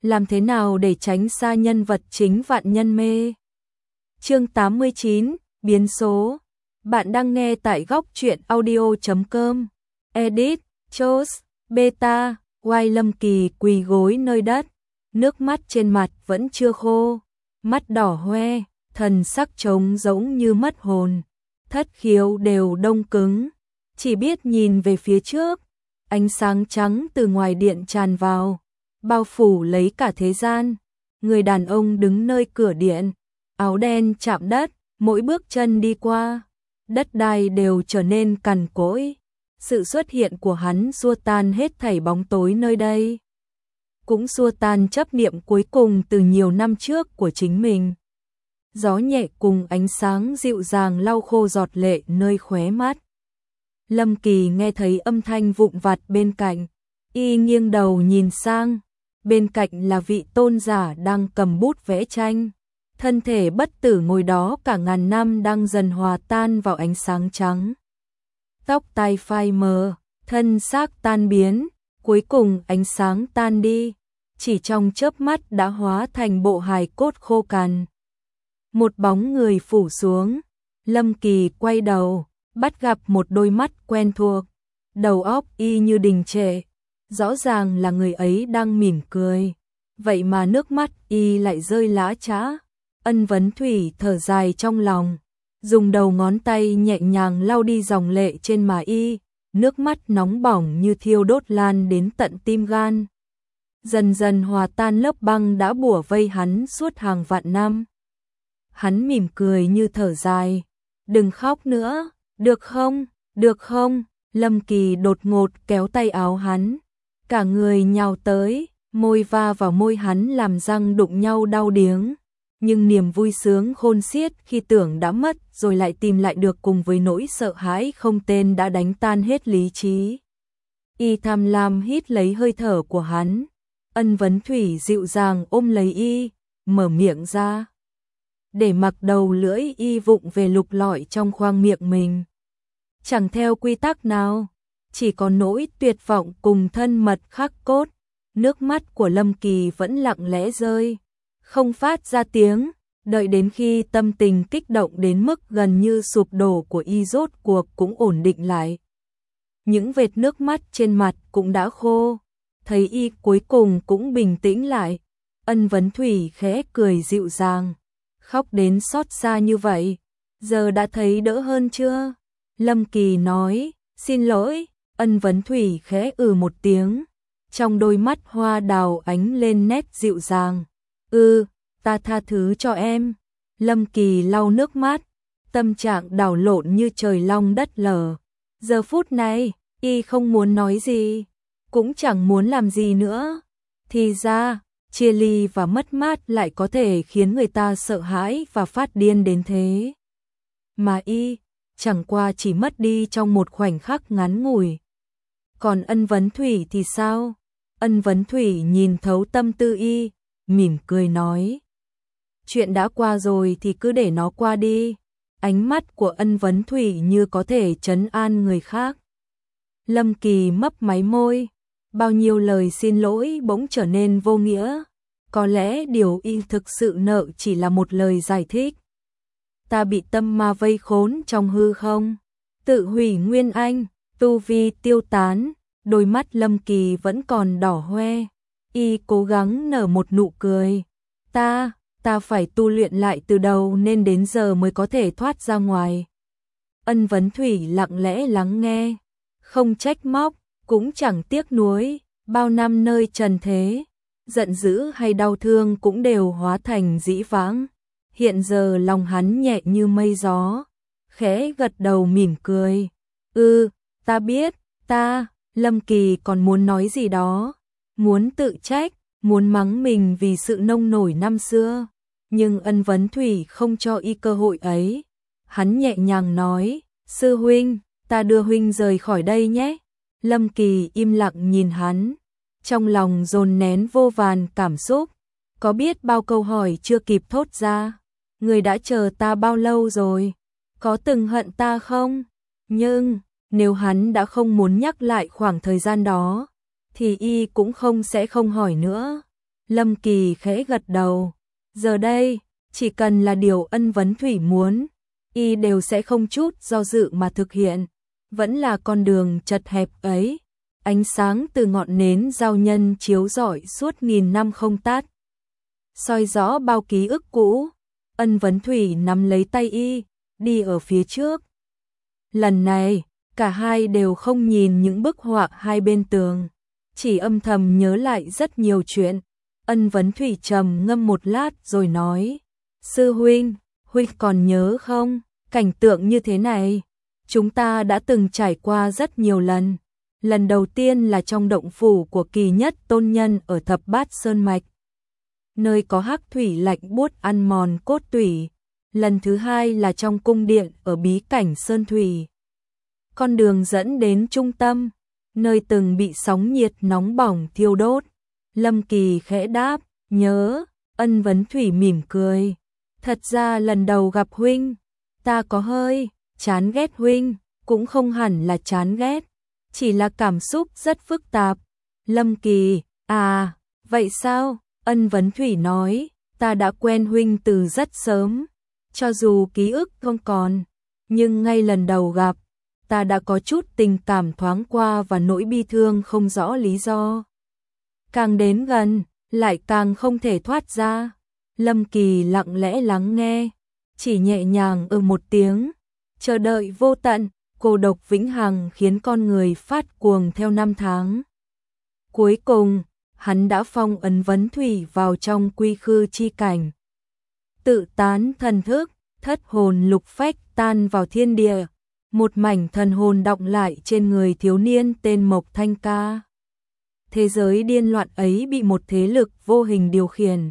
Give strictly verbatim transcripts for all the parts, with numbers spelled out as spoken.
làm thế nào để tránh xa nhân vật chính vạn nhân mê. Chương tám mươi chín, biến số. Bạn đang nghe tại góc truyện audio chấm com. Edit, Chos, Beta, Oai Lâm Kỳ quỳ gối nơi đất, nước mắt trên mặt vẫn chưa khô, mắt đỏ hoe, thần sắc trống rỗng như mất hồn, thất khiếu đều đông cứng, chỉ biết nhìn về phía trước. Ánh sáng trắng từ ngoài điện tràn vào, bao phủ lấy cả thế gian. Người đàn ông đứng nơi cửa điện, áo đen chạm đất, mỗi bước chân đi qua, đất đai đều trở nên cằn cỗi. Sự xuất hiện của hắn xua tan hết thảy bóng tối nơi đây, cũng xua tan chấp niệm cuối cùng từ nhiều năm trước của chính mình. Gió nhẹ cùng ánh sáng dịu dàng lau khô giọt lệ nơi khóe mắt. Lâm Kỳ nghe thấy âm thanh vụn vặt bên cạnh, y nghiêng đầu nhìn sang, bên cạnh là vị tôn giả đang cầm bút vẽ tranh. Thân thể bất tử ngồi đó cả ngàn năm đang dần hòa tan vào ánh sáng trắng. Tóc tai phai mờ, thân xác tan biến, cuối cùng ánh sáng tan đi, chỉ trong chớp mắt đã hóa thành bộ hài cốt khô cằn. Một bóng người phủ xuống, Lâm Kỳ quay đầu, bắt gặp một đôi mắt quen thuộc, đầu óc y như đình trệ, rõ ràng là người ấy đang mỉm cười, vậy mà nước mắt y lại rơi lã chã. Ân Vấn Thủy thở dài trong lòng, dùng đầu ngón tay nhẹ nhàng lau đi dòng lệ trên má y, nước mắt nóng bỏng như thiêu đốt lan đến tận tim gan. Dần dần hòa tan lớp băng đã bủa vây hắn suốt hàng vạn năm. Hắn mỉm cười như thở dài, đừng khóc nữa, được không, được không? Lâm Kỳ đột ngột kéo tay áo hắn, cả người nhào tới, môi va vào môi hắn làm răng đụng nhau đau điếng. Nhưng niềm vui sướng khôn xiết khi tưởng đã mất rồi lại tìm lại được cùng với nỗi sợ hãi không tên đã đánh tan hết lý trí. Y tham lam hít lấy hơi thở của hắn. Ân Vấn Thủy dịu dàng ôm lấy y, mở miệng ra, để mặc đầu lưỡi y vụng về lục lọi trong khoang miệng mình. Chẳng theo quy tắc nào, chỉ có nỗi tuyệt vọng cùng thân mật khắc cốt. Nước mắt của Lâm Kỳ vẫn lặng lẽ rơi, không phát ra tiếng, đợi đến khi tâm tình kích động đến mức gần như sụp đổ của y rốt cuộc cũng ổn định lại. Những vệt nước mắt trên mặt cũng đã khô, thấy y cuối cùng cũng bình tĩnh lại. Ân Vấn Thủy khẽ cười dịu dàng, khóc đến xót xa như vậy, giờ đã thấy đỡ hơn chưa? Lâm Kỳ nói, xin lỗi. Ân Vấn Thủy khẽ ừ một tiếng, trong đôi mắt hoa đào ánh lên nét dịu dàng. Ừ, ta tha thứ cho em. Lâm Kỳ lau nước mắt, tâm trạng đảo lộn như trời long đất lở. Giờ phút này, y không muốn nói gì, cũng chẳng muốn làm gì nữa. Thì ra, chia ly và mất mát lại có thể khiến người ta sợ hãi và phát điên đến thế. Mà y, chẳng qua chỉ mất đi trong một khoảnh khắc ngắn ngủi. Còn Ân Vấn Thủy thì sao? Ân Vấn Thủy nhìn thấu tâm tư y, mỉm cười nói, chuyện đã qua rồi thì cứ để nó qua đi. Ánh mắt của Ân Vấn Thủy như có thể trấn an người khác. Lâm Kỳ mấp máy môi, bao nhiêu lời xin lỗi bỗng trở nên vô nghĩa. Có lẽ điều y thực sự nợ chỉ là một lời giải thích. Ta bị tâm ma vây khốn trong hư không, tự hủy nguyên anh, tu vi tiêu tán. Đôi mắt Lâm Kỳ vẫn còn đỏ hoe, y cố gắng nở một nụ cười. Ta, ta phải tu luyện lại từ đầu nên đến giờ mới có thể thoát ra ngoài. Ân Vấn Thủy lặng lẽ lắng nghe, không trách móc, cũng chẳng tiếc nuối. Bao năm nơi trần thế, giận dữ hay đau thương cũng đều hóa thành dĩ vãng. Hiện giờ lòng hắn nhẹ như mây gió, khẽ gật đầu mỉm cười. Ừ, ta biết, ta... Lâm Kỳ còn muốn nói gì đó, muốn tự trách, muốn mắng mình vì sự nông nổi năm xưa, nhưng Ân Vấn Thủy không cho y cơ hội ấy. Hắn nhẹ nhàng nói, sư huynh, ta đưa huynh rời khỏi đây nhé. Lâm Kỳ im lặng nhìn hắn, trong lòng dồn nén vô vàn cảm xúc, có biết bao câu hỏi chưa kịp thốt ra. Người đã chờ ta bao lâu rồi, có từng hận ta không? Nhưng nếu hắn đã không muốn nhắc lại khoảng thời gian đó, thì y cũng không sẽ không hỏi nữa. Lâm Kỳ khẽ gật đầu. Giờ đây, chỉ cần là điều Ân Vấn Thủy muốn, y đều sẽ không chút do dự mà thực hiện. Vẫn là con đường chật hẹp ấy, ánh sáng từ ngọn nến giao nhân chiếu rọi suốt nghìn năm không tắt, soi rõ bao ký ức cũ. Ân Vấn Thủy nắm lấy tay y, đi ở phía trước. Lần này, cả hai đều không nhìn những bức họa hai bên tường, chỉ âm thầm nhớ lại rất nhiều chuyện. Ân Vấn Thủy trầm ngâm một lát rồi nói, sư huynh, huynh còn nhớ không, cảnh tượng như thế này, chúng ta đã từng trải qua rất nhiều lần. Lần đầu tiên là trong động phủ của Kỳ Nhất tôn nhân ở Thập Bát Sơn Mạch, nơi có hắc thủy lạnh buốt ăn mòn cốt tủy. Lần thứ hai là trong cung điện ở bí cảnh Sơn Thủy. Con đường dẫn đến trung tâm, nơi từng bị sóng nhiệt nóng bỏng thiêu đốt. Lâm Kỳ khẽ đáp, nhớ. Ân Vấn Thủy mỉm cười. Thật ra lần đầu gặp huynh, ta có hơi chán ghét huynh, cũng không hẳn là chán ghét, chỉ là cảm xúc rất phức tạp. Lâm Kỳ, à, vậy sao? Ân Vấn Thủy nói, ta đã quen huynh từ rất sớm, cho dù ký ức không còn, nhưng ngay lần đầu gặp, ta đã có chút tình cảm thoáng qua và nỗi bi thương không rõ lý do. Càng đến gần, lại càng không thể thoát ra. Lâm Kỳ lặng lẽ lắng nghe, chỉ nhẹ nhàng ừ một tiếng. Chờ đợi vô tận, cô độc vĩnh hằng khiến con người phát cuồng theo năm tháng. Cuối cùng, hắn đã phong ấn Vấn Thủy vào trong quy khư chi cảnh. Tự tán thần thức, thất hồn lục phách tan vào thiên địa. Một mảnh thần hồn đọng lại trên người thiếu niên tên Mộc Thanh Ca. Thế giới điên loạn ấy bị một thế lực vô hình điều khiển.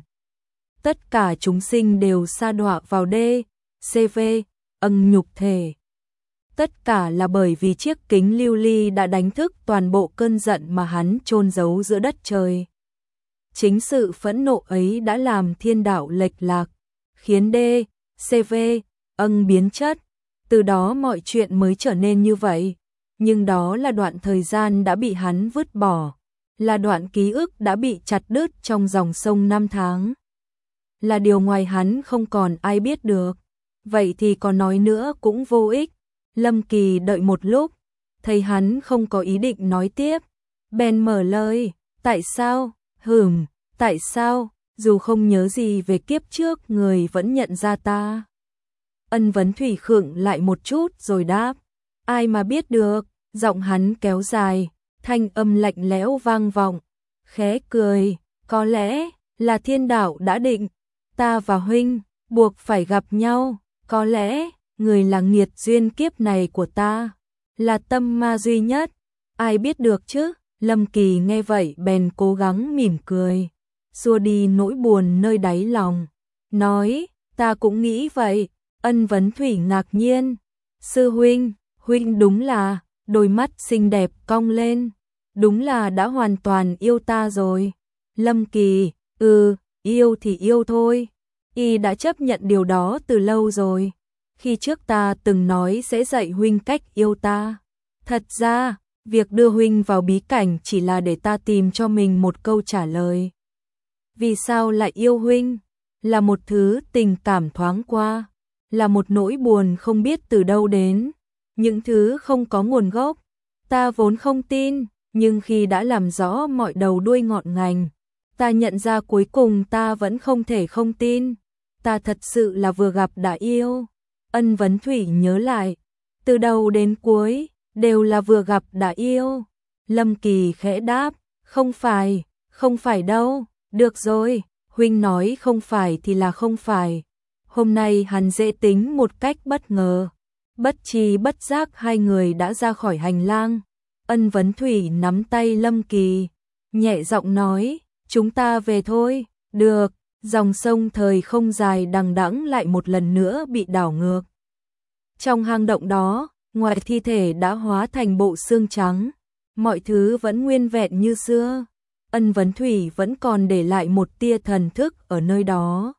Tất cả chúng sinh đều sa đọa vào đê, xê vê, ân nhục thể. Tất cả là bởi vì chiếc kính lưu ly đã đánh thức toàn bộ cơn giận mà hắn chôn giấu giữa đất trời. Chính sự phẫn nộ ấy đã làm thiên đạo lệch lạc, khiến đê, xê vê, ân biến chất. Từ đó mọi chuyện mới trở nên như vậy. Nhưng đó là đoạn thời gian đã bị hắn vứt bỏ, là đoạn ký ức đã bị chặt đứt trong dòng sông năm tháng. Là điều ngoài hắn không còn ai biết được. Vậy thì có nói nữa cũng vô ích. Lâm Kỳ đợi một lúc, thấy hắn không có ý định nói tiếp, bèn mở lời, tại sao, hửm, tại sao, dù không nhớ gì về kiếp trước người vẫn nhận ra ta. Ân Vấn Thủy khựng lại một chút rồi đáp, ai mà biết được. Giọng hắn kéo dài, thanh âm lạnh lẽo vang vọng, khẽ cười, có lẽ là thiên đạo đã định, ta và huynh buộc phải gặp nhau, có lẽ người là nghiệt duyên kiếp này của ta, là tâm ma duy nhất, ai biết được chứ. Lâm Kỳ nghe vậy bèn cố gắng mỉm cười, xua đi nỗi buồn nơi đáy lòng, nói, ta cũng nghĩ vậy. Ân Vấn Thủy ngạc nhiên, sư huynh, huynh đúng là, đôi mắt xinh đẹp cong lên, đúng là đã hoàn toàn yêu ta rồi. Lâm Kỳ, ừ, yêu thì yêu thôi, y đã chấp nhận điều đó từ lâu rồi. Khi trước ta từng nói sẽ dạy huynh cách yêu ta. Thật ra, việc đưa huynh vào bí cảnh chỉ là để ta tìm cho mình một câu trả lời. Vì sao lại yêu huynh? Là một thứ tình cảm thoáng qua, là một nỗi buồn không biết từ đâu đến, những thứ không có nguồn gốc. Ta vốn không tin, nhưng khi đã làm rõ mọi đầu đuôi ngọn ngành, ta nhận ra cuối cùng ta vẫn không thể không tin. Ta thật sự là vừa gặp đã yêu. Ân Vấn Thủy nhớ lại, từ đầu đến cuối, đều là vừa gặp đã yêu. Lâm Kỳ khẽ đáp, không phải, không phải đâu, được rồi, huynh nói không phải thì là không phải. Hôm nay hắn dễ tính một cách bất ngờ. Bất tri bất giác hai người đã ra khỏi hành lang. Ân Vấn Thủy nắm tay Lâm Kỳ, nhẹ giọng nói, chúng ta về thôi. Được. Dòng sông thời không dài đằng đẵng lại một lần nữa bị đảo ngược. Trong hang động đó, ngoài thi thể đã hóa thành bộ xương trắng, mọi thứ vẫn nguyên vẹn như xưa. Ân Vấn Thủy vẫn còn để lại một tia thần thức ở nơi đó.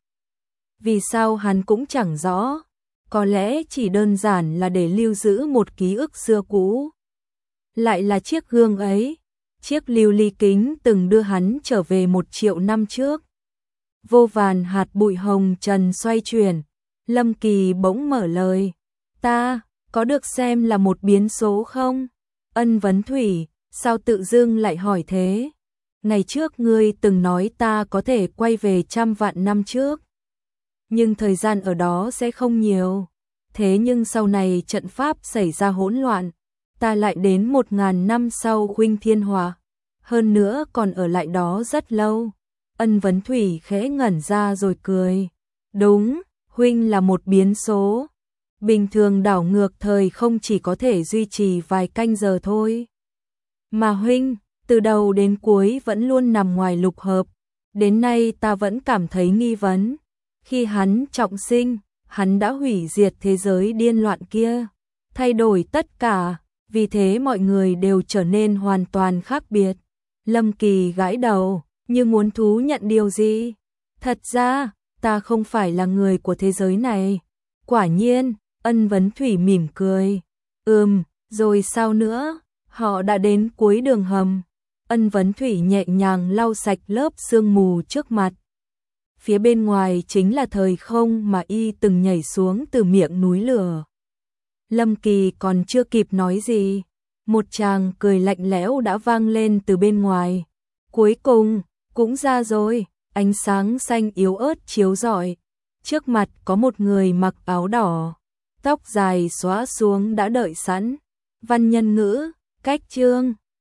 Vì sao hắn cũng chẳng rõ, có lẽ chỉ đơn giản là để lưu giữ một ký ức xưa cũ. Lại là chiếc gương ấy, Chiếc lưu ly kính từng đưa hắn trở về một triệu năm trước. Vô vàn hạt bụi hồng trần xoay chuyển, Lâm Kỳ bỗng mở lời. Ta, có được xem là một biến số không? Ân Vấn Thủy, sao tự dưng lại hỏi thế? Ngày trước ngươi từng nói ta có thể quay về trăm vạn năm trước. Nhưng thời gian ở đó sẽ không nhiều. Thế nhưng sau này trận pháp xảy ra hỗn loạn, ta lại đến một ngàn năm sau Huynh Thiên Hỏa. Hơn nữa còn ở lại đó rất lâu. Ân Vấn Thủy khẽ ngẩn ra rồi cười. Đúng, Huynh là một biến số. Bình thường đảo ngược thời không chỉ có thể duy trì vài canh giờ thôi. Mà Huynh, từ đầu đến cuối vẫn luôn nằm ngoài lục hợp. Đến nay ta vẫn cảm thấy nghi vấn. Khi hắn trọng sinh, hắn đã hủy diệt thế giới điên loạn kia, thay đổi tất cả, vì thế mọi người đều trở nên hoàn toàn khác biệt. Lâm Kỳ gãi đầu, như muốn thú nhận điều gì. Thật ra, ta không phải là người của thế giới này. Quả nhiên, Ân Vấn Thủy mỉm cười. Ừm, rồi sao nữa? Họ đã đến cuối đường hầm. Ân Vấn Thủy nhẹ nhàng lau sạch lớp sương mù trước mặt. Phía bên ngoài chính là thời không mà y từng nhảy xuống từ miệng núi lửa. Lâm Kỳ còn chưa kịp nói gì, một tràng cười lạnh lẽo đã vang lên từ bên ngoài. Cuối cùng, cũng ra rồi, ánh sáng xanh yếu ớt chiếu rọi. Trước mặt có một người mặc áo đỏ, tóc dài xõa xuống đã đợi sẵn. Văn Nhân Ngữ, cách chương.